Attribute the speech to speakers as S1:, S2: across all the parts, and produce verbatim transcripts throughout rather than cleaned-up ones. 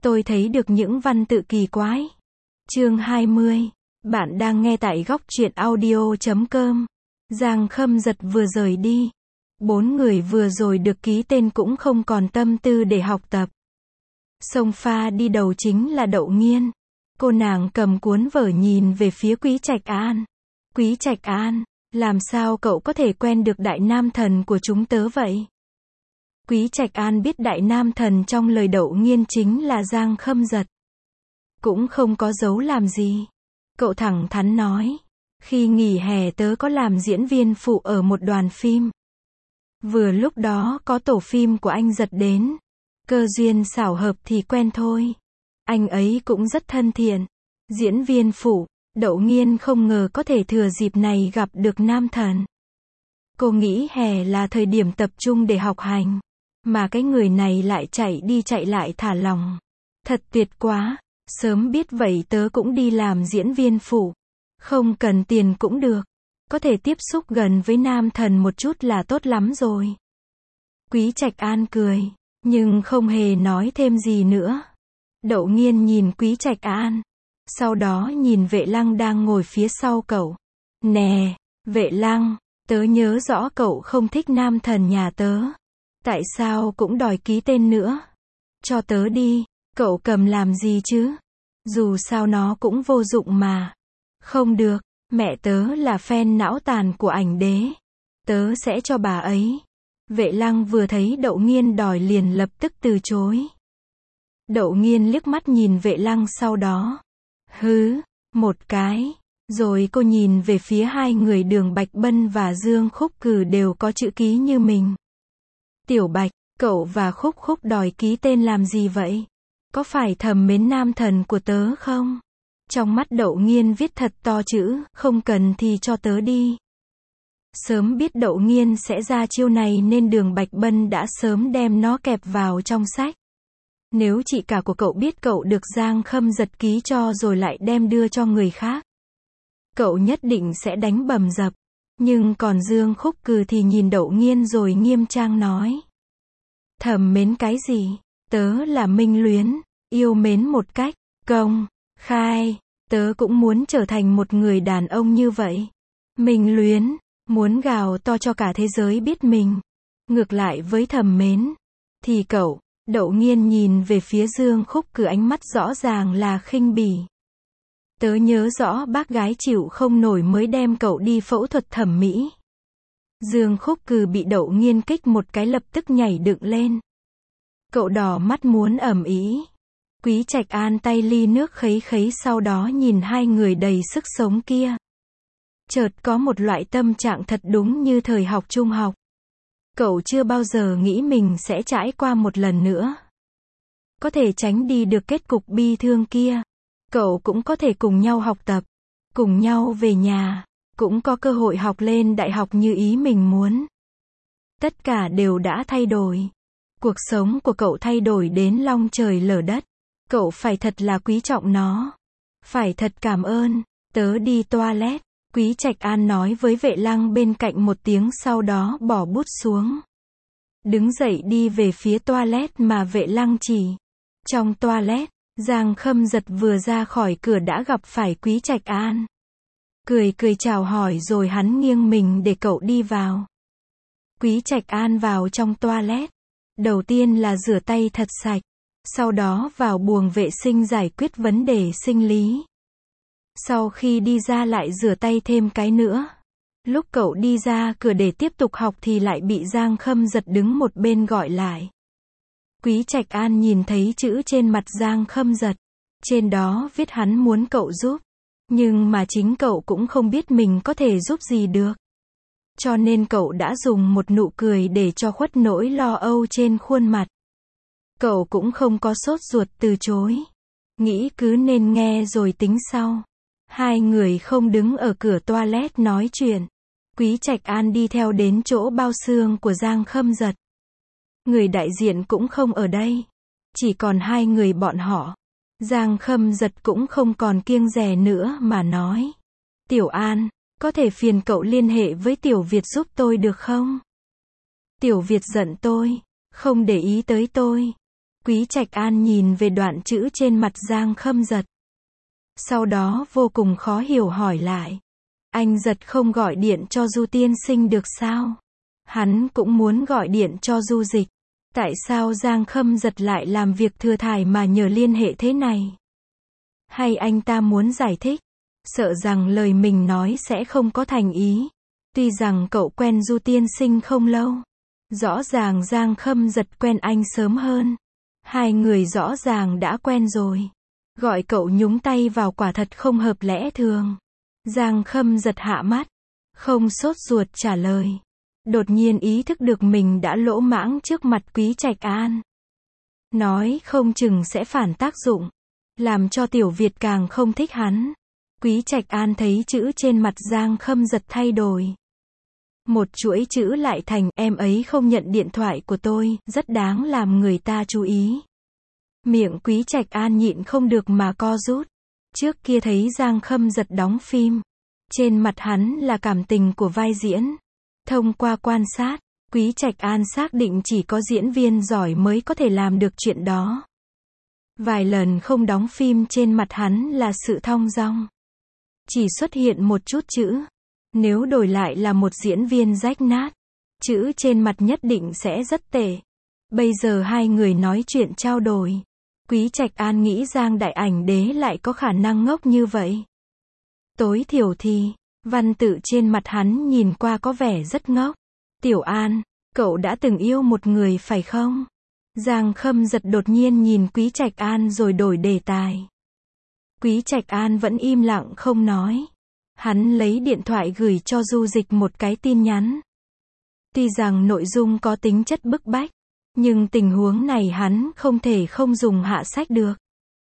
S1: Tôi thấy được những văn tự kỳ quái. Chương hai mươi. Bạn đang nghe tại góc truyện audio chấm com. Giang Khâm Giật vừa rời đi. Bốn người vừa rồi được ký tên cũng không còn tâm tư để học tập. Xông pha đi đầu chính là Đậu Nghiên. Cô nàng cầm cuốn vở nhìn về phía Quý Trạch An. Quý Trạch An, làm sao cậu có thể quen được đại nam thần của chúng tớ vậy? Quý Trạch An biết đại nam thần trong lời Đậu Nghiên chính là Giang Khâm Giật. Cũng không có giấu làm gì. Cậu thẳng thắn nói. Khi nghỉ hè tớ có làm diễn viên phụ ở một đoàn phim. Vừa lúc đó có tổ phim của anh Giật đến. Cơ duyên xảo hợp thì quen thôi. Anh ấy cũng rất thân thiện. Diễn viên phụ, Đậu Nghiên không ngờ có thể thừa dịp này gặp được nam thần. Cô nghĩ hè là thời điểm tập trung để học hành. Mà cái người này lại chạy đi chạy lại thả lỏng. Thật tuyệt quá. Sớm biết vậy tớ cũng đi làm diễn viên phụ. Không cần tiền cũng được. Có thể tiếp xúc gần với nam thần một chút là tốt lắm rồi. Quý Trạch An cười. Nhưng không hề nói thêm gì nữa. Đậu Nghiên nhìn Quý Trạch An. Sau đó nhìn Vệ Lăng đang ngồi phía sau cậu. Nè, Vệ Lăng, tớ nhớ rõ cậu không thích nam thần nhà tớ. Tại sao cũng đòi ký tên nữa? Cho tớ đi, cậu cầm làm gì chứ? Dù sao nó cũng vô dụng mà. Không được, mẹ tớ là fan não tàn của ảnh đế. Tớ sẽ cho bà ấy. Vệ Lăng vừa thấy Đậu Nghiên đòi liền lập tức từ chối. Đậu Nghiên liếc mắt nhìn Vệ Lăng sau đó. Hứ, một cái. Rồi cô nhìn về phía hai người Đường Bạch Bân và Dương Khúc Cừ đều có chữ ký như mình. Tiểu Bạch, cậu và Khúc Khúc đòi ký tên làm gì vậy? Có phải thầm mến nam thần của tớ không? Trong mắt Đậu Nghiên viết thật to chữ, không cần thì cho tớ đi. Sớm biết Đậu Nghiên sẽ ra chiêu này nên Đường Bạch Bân đã sớm đem nó kẹp vào trong sách. Nếu chị cả của cậu biết cậu được Giang Khâm Giật ký cho rồi lại đem đưa cho người khác, cậu nhất định sẽ đánh bầm dập. Nhưng còn Dương Khúc Cừ thì nhìn Đậu Nghiên rồi nghiêm trang nói. Thầm mến cái gì? Tớ là minh luyến, yêu mến một cách công khai. Tớ cũng muốn trở thành một người đàn ông như vậy. Minh luyến, muốn gào to cho cả thế giới biết mình. Ngược lại với thầm mến, thì cậu, Đậu Nghiên nhìn về phía Dương Khúc Cừ ánh mắt rõ ràng là khinh bỉ. Tớ nhớ rõ bác gái chịu không nổi mới đem cậu đi phẫu thuật thẩm mỹ. Dương Khúc Cừ bị Đậu Nghiên kích một cái lập tức nhảy dựng lên. Cậu đỏ mắt muốn ầm ĩ. Quý Trạch An tay ly nước khấy khấy sau đó nhìn hai người đầy sức sống kia. Chợt có một loại tâm trạng thật đúng như thời học trung học. Cậu chưa bao giờ nghĩ mình sẽ trải qua một lần nữa. Có thể tránh đi được kết cục bi thương kia. Cậu cũng có thể cùng nhau học tập. Cùng nhau về nhà. Cũng có cơ hội học lên đại học như ý mình muốn. Tất cả đều đã thay đổi. Cuộc sống của cậu thay đổi đến long trời lở đất. Cậu phải thật là quý trọng nó. Phải thật cảm ơn. Tớ đi toilet. Quý Trạch An nói với Vệ Lăng bên cạnh một tiếng sau đó bỏ bút xuống. Đứng dậy đi về phía toilet mà Vệ Lăng chỉ. Trong toilet, Giang Khâm Giật vừa ra khỏi cửa đã gặp phải Quý Trạch An. Cười cười chào hỏi rồi hắn nghiêng mình để cậu đi vào. Quý Trạch An vào trong toilet. Đầu tiên là rửa tay thật sạch. Sau đó vào buồng vệ sinh giải quyết vấn đề sinh lý. Sau khi đi ra lại rửa tay thêm cái nữa. Lúc cậu đi ra cửa để tiếp tục học thì lại bị Giang Khâm Giật đứng một bên gọi lại. Quý Trạch An nhìn thấy chữ trên mặt Giang Khâm Giật. Trên đó viết hắn muốn cậu giúp. Nhưng mà chính cậu cũng không biết mình có thể giúp gì được. Cho nên cậu đã dùng một nụ cười để cho khuất nỗi lo âu trên khuôn mặt. Cậu cũng không có sốt ruột từ chối. Nghĩ cứ nên nghe rồi tính sau. Hai người không đứng ở cửa toilet nói chuyện. Quý Trạch An đi theo đến chỗ bao xương của Giang Khâm Giật. Người đại diện cũng không ở đây. Chỉ còn hai người bọn họ. Giang Khâm Giật cũng không còn kiêng dè nữa mà nói. Tiểu An, có thể phiền cậu liên hệ với Tiểu Việt giúp tôi được không? Tiểu Việt giận tôi, không để ý tới tôi. Quý Trạch An nhìn về đoạn chữ trên mặt Giang Khâm Giật. Sau đó vô cùng khó hiểu hỏi lại. Anh Giật không gọi điện cho Du tiên sinh được sao? Hắn cũng muốn gọi điện cho Du Dịch. Tại sao Giang Khâm Giật lại làm việc thừa thải mà nhờ liên hệ thế này? Hay anh ta muốn giải thích? Sợ rằng lời mình nói sẽ không có thành ý. Tuy rằng cậu quen Du tiên sinh không lâu. Rõ ràng Giang Khâm Giật quen anh sớm hơn. Hai người rõ ràng đã quen rồi. Gọi cậu nhúng tay vào quả thật không hợp lẽ thường. Giang Khâm Giật hạ mắt. Không sốt ruột trả lời. Đột nhiên ý thức được mình đã lỗ mãng trước mặt Quý Trạch An. Nói không chừng sẽ phản tác dụng. Làm cho Tiểu Việt càng không thích hắn. Quý Trạch An thấy chữ trên mặt Giang Khâm Giật thay đổi. Một chuỗi chữ lại thành, em ấy không nhận điện thoại của tôi, rất đáng làm người ta chú ý. Miệng Quý Trạch An nhịn không được mà co rút. Trước kia thấy Giang Khâm Giật đóng phim. Trên mặt hắn là cảm tình của vai diễn. Thông qua quan sát, Quý Trạch An xác định chỉ có diễn viên giỏi mới có thể làm được chuyện đó. Vài lần không đóng phim trên mặt hắn là sự thong dong. Chỉ xuất hiện một chút chữ. Nếu đổi lại là một diễn viên rách nát, chữ trên mặt nhất định sẽ rất tệ. Bây giờ hai người nói chuyện trao đổi. Quý Trạch An nghĩ Giang Đại Ảnh Đế lại có khả năng ngốc như vậy. Tối thiểu thì, văn tự trên mặt hắn nhìn qua có vẻ rất ngốc. Tiểu An, cậu đã từng yêu một người phải không? Giang Khâm Giật đột nhiên nhìn Quý Trạch An rồi đổi đề tài. Quý Trạch An vẫn im lặng không nói. Hắn lấy điện thoại gửi cho Du Dịch một cái tin nhắn. Tuy rằng nội dung có tính chất bức bách, nhưng tình huống này hắn không thể không dùng hạ sách được.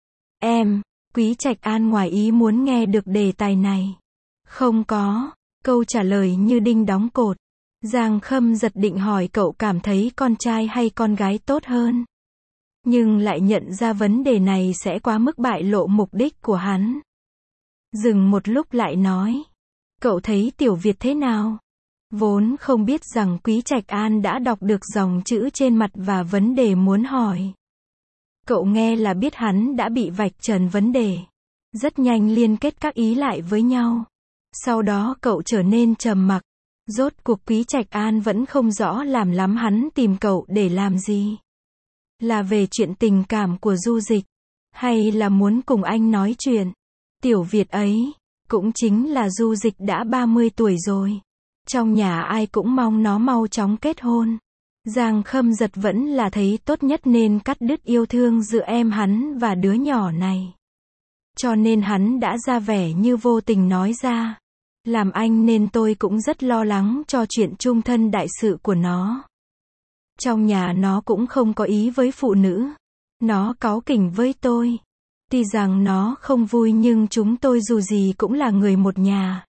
S1: Em, Quý Trạch An ngoài ý muốn nghe được đề tài này. Không có, câu trả lời như đinh đóng cột. Giang Khâm Giật định hỏi cậu cảm thấy con trai hay con gái tốt hơn. Nhưng lại nhận ra vấn đề này sẽ quá mức bại lộ mục đích của hắn. Dừng một lúc lại nói. Cậu thấy Tiểu Việt thế nào? Vốn không biết rằng Quý Trạch An đã đọc được dòng chữ trên mặt và vấn đề muốn hỏi. Cậu nghe là biết hắn đã bị vạch trần vấn đề. Rất nhanh liên kết các ý lại với nhau. Sau đó cậu trở nên trầm mặc. Rốt cuộc Quý Trạch An vẫn không rõ làm lắm hắn tìm cậu để làm gì. Là về chuyện tình cảm của Du Dịch. Hay là muốn cùng anh nói chuyện. Tiểu Việt ấy, cũng chính là Du Dịch đã ba mươi tuổi rồi. Trong nhà ai cũng mong nó mau chóng kết hôn. Giang Khâm Giật vẫn là thấy tốt nhất nên cắt đứt yêu thương giữa em hắn và đứa nhỏ này. Cho nên hắn đã ra vẻ như vô tình nói ra. Làm anh nên tôi cũng rất lo lắng cho chuyện chung thân đại sự của nó. Trong nhà nó cũng không có ý với phụ nữ. Nó cáu kỉnh với tôi. Tuy rằng nó không vui nhưng chúng tôi dù gì cũng là người một nhà.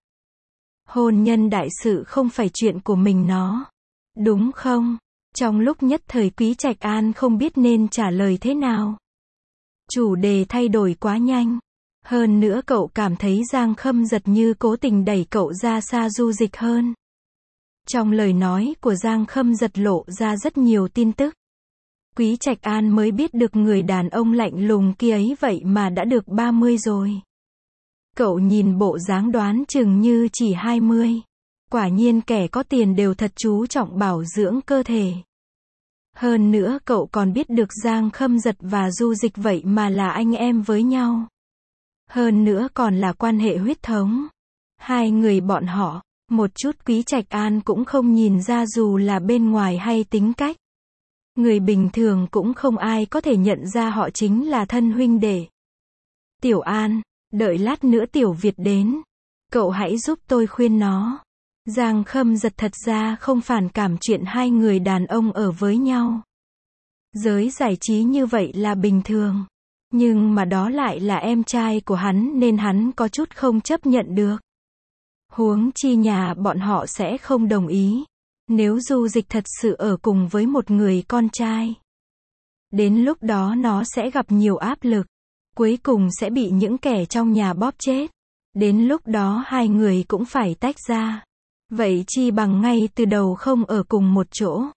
S1: Hôn nhân đại sự không phải chuyện của mình nó. Đúng không? Trong lúc nhất thời Quý Trạch An không biết nên trả lời thế nào. Chủ đề thay đổi quá nhanh. Hơn nữa cậu cảm thấy Giang Khâm Giật như cố tình đẩy cậu ra xa Du Dịch hơn. Trong lời nói của Giang Khâm Giật lộ ra rất nhiều tin tức. Quý Trạch An mới biết được người đàn ông lạnh lùng kia ấy vậy mà đã được ba mươi rồi. Cậu nhìn bộ dáng đoán chừng như chỉ hai mươi. Quả nhiên kẻ có tiền đều thật chú trọng bảo dưỡng cơ thể. Hơn nữa cậu còn biết được Giang Khâm Giật và Du Dịch vậy mà là anh em với nhau. Hơn nữa còn là quan hệ huyết thống. Hai người bọn họ, một chút Quý Trạch An cũng không nhìn ra dù là bên ngoài hay tính cách. Người bình thường cũng không ai có thể nhận ra họ chính là thân huynh đệ. Tiểu An, đợi lát nữa Tiểu Việt đến. Cậu hãy giúp tôi khuyên nó. Giang Khâm Giật thật ra không phản cảm chuyện hai người đàn ông ở với nhau. Giới giải trí như vậy là bình thường. Nhưng mà đó lại là em trai của hắn nên hắn có chút không chấp nhận được. Huống chi nhà bọn họ sẽ không đồng ý. Nếu Du Dịch thật sự ở cùng với một người con trai. Đến lúc đó nó sẽ gặp nhiều áp lực. Cuối cùng sẽ bị những kẻ trong nhà bóp chết. Đến lúc đó hai người cũng phải tách ra. Vậy chi bằng ngay từ đầu không ở cùng một chỗ.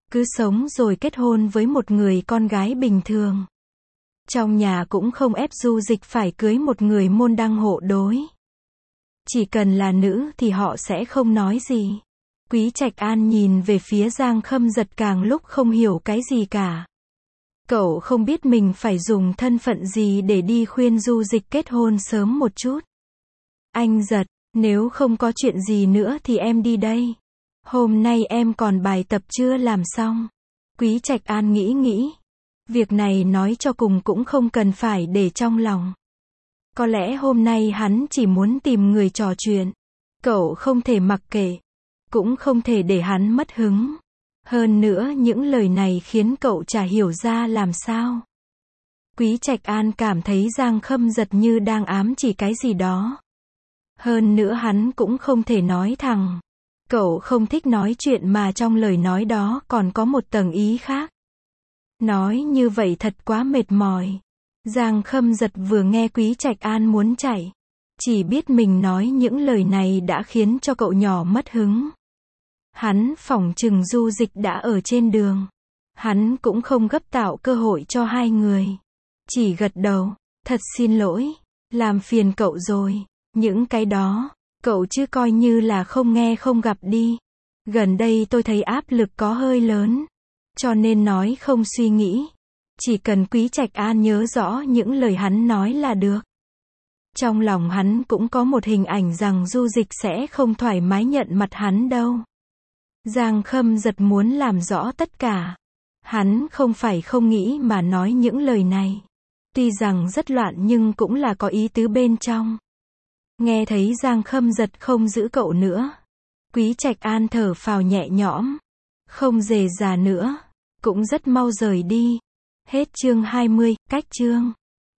S1: cứ sống rồi kết hôn với một người con gái bình thường. Trong nhà cũng không ép Du Dịch phải cưới một người môn đăng hộ đối. Chỉ cần là nữ thì họ sẽ không nói gì. Quý Trạch An nhìn về phía Giang Khâm Giật càng lúc không hiểu cái gì cả. Cậu không biết mình phải dùng thân phận gì để đi khuyên Du Dịch kết hôn sớm một chút. Anh Giật, nếu không có chuyện gì nữa thì em đi đây. Hôm nay em còn bài tập chưa làm xong. Quý Trạch An nghĩ nghĩ. Việc này nói cho cùng cũng không cần phải để trong lòng. Có lẽ hôm nay hắn chỉ muốn tìm người trò chuyện. Cậu không thể mặc kệ. Cũng không thể để hắn mất hứng. Hơn nữa những lời này khiến cậu chả hiểu ra làm sao. Quý Trạch An cảm thấy Giang Khâm Giật như đang ám chỉ cái gì đó. Hơn nữa hắn cũng không thể nói thẳng. Cậu không thích nói chuyện mà trong lời nói đó còn có một tầng ý khác. Nói như vậy thật quá mệt mỏi. Giang Khâm Giật vừa nghe Quý Trạch An muốn chạy. Chỉ biết mình nói những lời này đã khiến cho cậu nhỏ mất hứng. Hắn phỏng chừng Du Dịch đã ở trên đường. Hắn cũng không gấp tạo cơ hội cho hai người. Chỉ gật đầu, thật xin lỗi, làm phiền cậu rồi. Những cái đó, cậu chứ coi như là không nghe không gặp đi. Gần đây tôi thấy áp lực có hơi lớn. Cho nên nói không suy nghĩ. Chỉ cần Quý Trạch An nhớ rõ những lời hắn nói là được. Trong lòng hắn cũng có một hình ảnh rằng Du Dịch sẽ không thoải mái nhận mặt hắn đâu. Giang Khâm Giật muốn làm rõ tất cả. Hắn không phải không nghĩ mà nói những lời này. Tuy rằng rất loạn nhưng cũng là có ý tứ bên trong. Nghe thấy Giang Khâm Giật không giữ cậu nữa. Quý Trạch An thở phào nhẹ nhõm. Không rề rà nữa. Cũng rất mau rời đi. Hết chương hai mươi, cách chương.